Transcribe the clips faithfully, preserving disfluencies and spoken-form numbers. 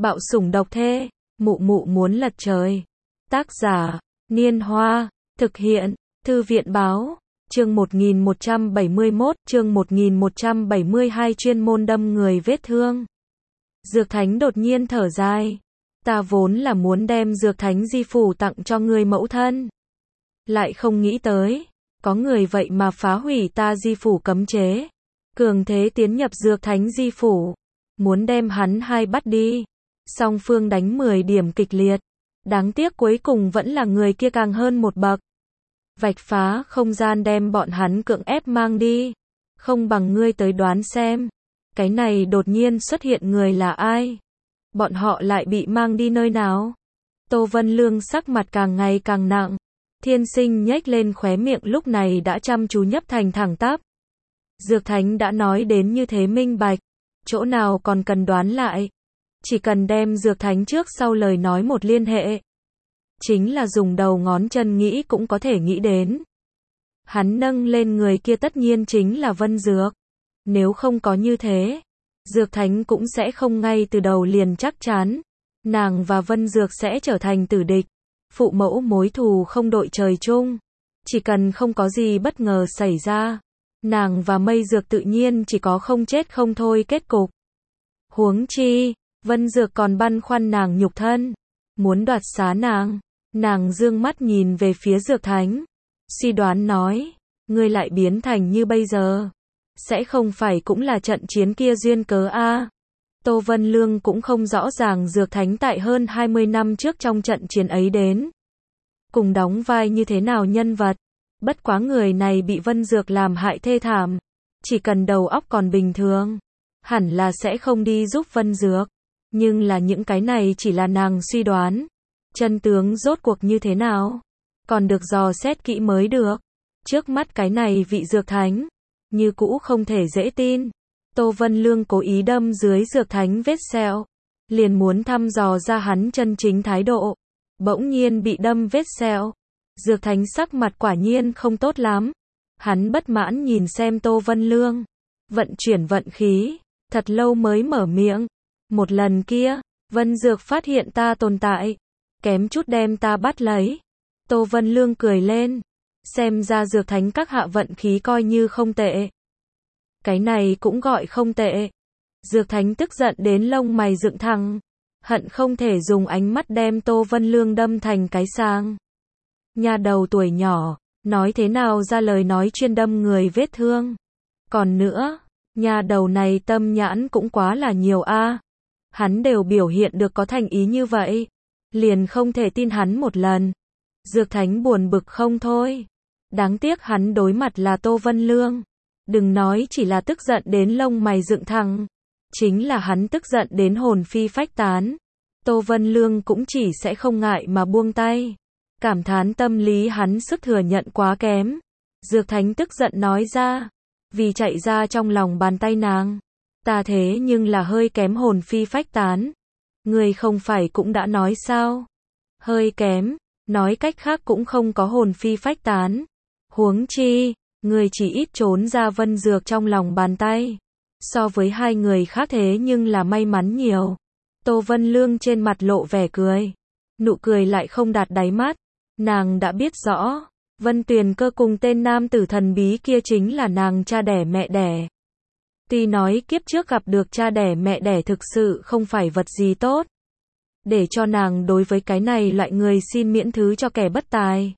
Bạo sủng độc thê, mụ mụ muốn lật trời. Tác giả, Niên Hoa, thực hiện, Thư viện báo, chương một nghìn một trăm bảy mươi mốt, chương một nghìn một trăm bảy mươi hai chuyên môn đâm người vết thương. Dược Thánh đột nhiên thở dài. Ta vốn là muốn đem Dược Thánh di phủ tặng cho người mẫu thân. Lại không nghĩ tới, có người vậy mà phá hủy ta di phủ cấm chế. Cường thế tiến nhập Dược Thánh di phủ, muốn đem hắn hai bắt đi. Song phương đánh mười điểm kịch liệt. Đáng tiếc cuối cùng vẫn là người kia càng hơn một bậc. Vạch phá không gian đem bọn hắn cưỡng ép mang đi. Không bằng ngươi tới đoán xem. Cái này đột nhiên xuất hiện người là ai? Bọn họ lại bị mang đi nơi nào? Tô Vân Lương sắc mặt càng ngày càng nặng. Thiên Sinh nhếch lên khóe miệng lúc này đã chăm chú nhấp thành thẳng tắp. Dược Thánh đã nói đến như thế minh bạch. Chỗ nào còn cần đoán lại. Chỉ cần đem Dược Thánh trước sau lời nói một liên hệ. Chính là dùng đầu ngón chân nghĩ cũng có thể nghĩ đến. Hắn nâng lên người kia tất nhiên chính là Vân Dược. Nếu không có như thế, Dược Thánh cũng sẽ không ngay từ đầu liền chắc chắn. Nàng và Vân Dược sẽ trở thành tử địch. Phụ mẫu mối thù không đội trời chung. Chỉ cần không có gì bất ngờ xảy ra, nàng và Mây Dược tự nhiên chỉ có không chết không thôi kết cục. Huống chi, Vân Dược còn băn khoăn nàng nhục thân, muốn đoạt xá nàng. Nàng dương mắt nhìn về phía Dược Thánh, suy đoán nói, ngươi lại biến thành như bây giờ, sẽ không phải cũng là trận chiến kia duyên cớ a? À? Tô Vân Lương cũng không rõ ràng Dược Thánh tại hơn hai mươi năm trước trong trận chiến ấy đến cùng đóng vai như thế nào nhân vật. Bất quá người này bị Vân Dược làm hại thê thảm, chỉ cần đầu óc còn bình thường, hẳn là sẽ không đi giúp Vân Dược. Nhưng là những cái này chỉ là nàng suy đoán. Chân tướng rốt cuộc như thế nào? Còn được dò xét kỹ mới được. Trước mắt cái này vị Dược Thánh, như cũ không thể dễ tin. Tô Vân Lương cố ý đâm dưới Dược Thánh vết sẹo, liền muốn thăm dò ra hắn chân chính thái độ. Bỗng nhiên bị đâm vết sẹo. Dược Thánh sắc mặt quả nhiên không tốt lắm. Hắn bất mãn nhìn xem Tô Vân Lương. Vận chuyển vận khí, thật lâu mới mở miệng. Một lần kia, Vân Dược phát hiện ta tồn tại, kém chút đem ta bắt lấy. Tô Vân Lương cười lên. Xem ra Dược Thánh các hạ vận khí coi như không tệ. Cái này cũng gọi không tệ. Dược Thánh tức giận đến lông mày dựng thẳng, hận không thể dùng ánh mắt đem Tô Vân Lương đâm thành cái sang. Nhà đầu tuổi nhỏ, nói thế nào ra lời nói chuyên đâm người vết thương. Còn nữa, nhà đầu này tâm nhãn cũng quá là nhiều a. À. Hắn đều biểu hiện được có thành ý như vậy, liền không thể tin hắn một lần. Dược Thánh buồn bực không thôi. Đáng tiếc hắn đối mặt là Tô Vân Lương. Đừng nói chỉ là tức giận đến lông mày dựng thẳng, chính là hắn tức giận đến hồn phi phách tán. Tô Vân Lương cũng chỉ sẽ không ngại mà buông tay. Cảm thán tâm lý hắn sức thừa nhận quá kém. Dược Thánh tức giận nói ra, vì chạy ra trong lòng bàn tay nàng. Ta thế nhưng là hơi kém hồn phi phách tán. Người không phải cũng đã nói sao? Hơi kém, nói cách khác cũng không có hồn phi phách tán. Huống chi, người chỉ ít trốn ra Vân Dược trong lòng bàn tay. So với hai người khác thế nhưng là may mắn nhiều. Tô Vân Lương trên mặt lộ vẻ cười. Nụ cười lại không đạt đáy mắt. Nàng đã biết rõ, Vân Tuyền Cơ cùng tên nam tử thần bí kia chính là nàng cha đẻ mẹ đẻ. Tuy nói kiếp trước gặp được cha đẻ mẹ đẻ thực sự không phải vật gì tốt. Để cho nàng đối với cái này loại người xin miễn thứ cho kẻ bất tài.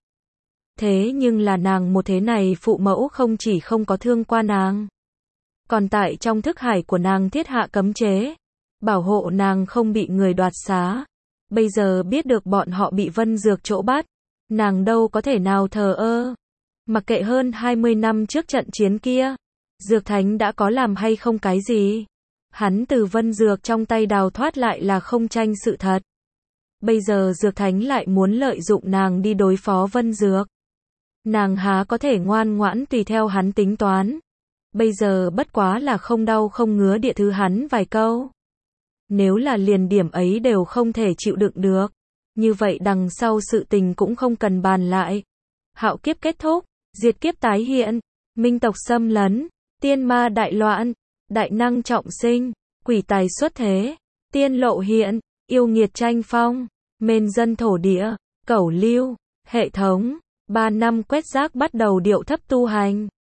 Thế nhưng là nàng một thế này phụ mẫu không chỉ không có thương qua nàng. Còn tại trong thức hải của nàng thiết hạ cấm chế. Bảo hộ nàng không bị người đoạt xá. Bây giờ biết được bọn họ bị Vân Dược chỗ bắt. Nàng đâu có thể nào thờ ơ. Mặc kệ hơn hai mươi năm trước trận chiến kia, Dược Thánh đã có làm hay không cái gì. Hắn từ Vân Dược trong tay đào thoát lại là không tranh sự thật. Bây giờ Dược Thánh lại muốn lợi dụng nàng đi đối phó Vân Dược. Nàng há có thể ngoan ngoãn tùy theo hắn tính toán. Bây giờ bất quá là không đau không ngứa địa thứ hắn vài câu. Nếu là liền điểm ấy đều không thể chịu đựng được, như vậy đằng sau sự tình cũng không cần bàn lại. Hạo kiếp kết thúc, diệt kiếp tái hiện, minh tộc xâm lấn, tiên ma đại loạn, đại năng trọng sinh, quỷ tài xuất thế, tiên lộ hiện, yêu nghiệt tranh phong, mên dân thổ địa, cẩu lưu, hệ thống, ba năm quét rác bắt đầu điệu thấp tu hành.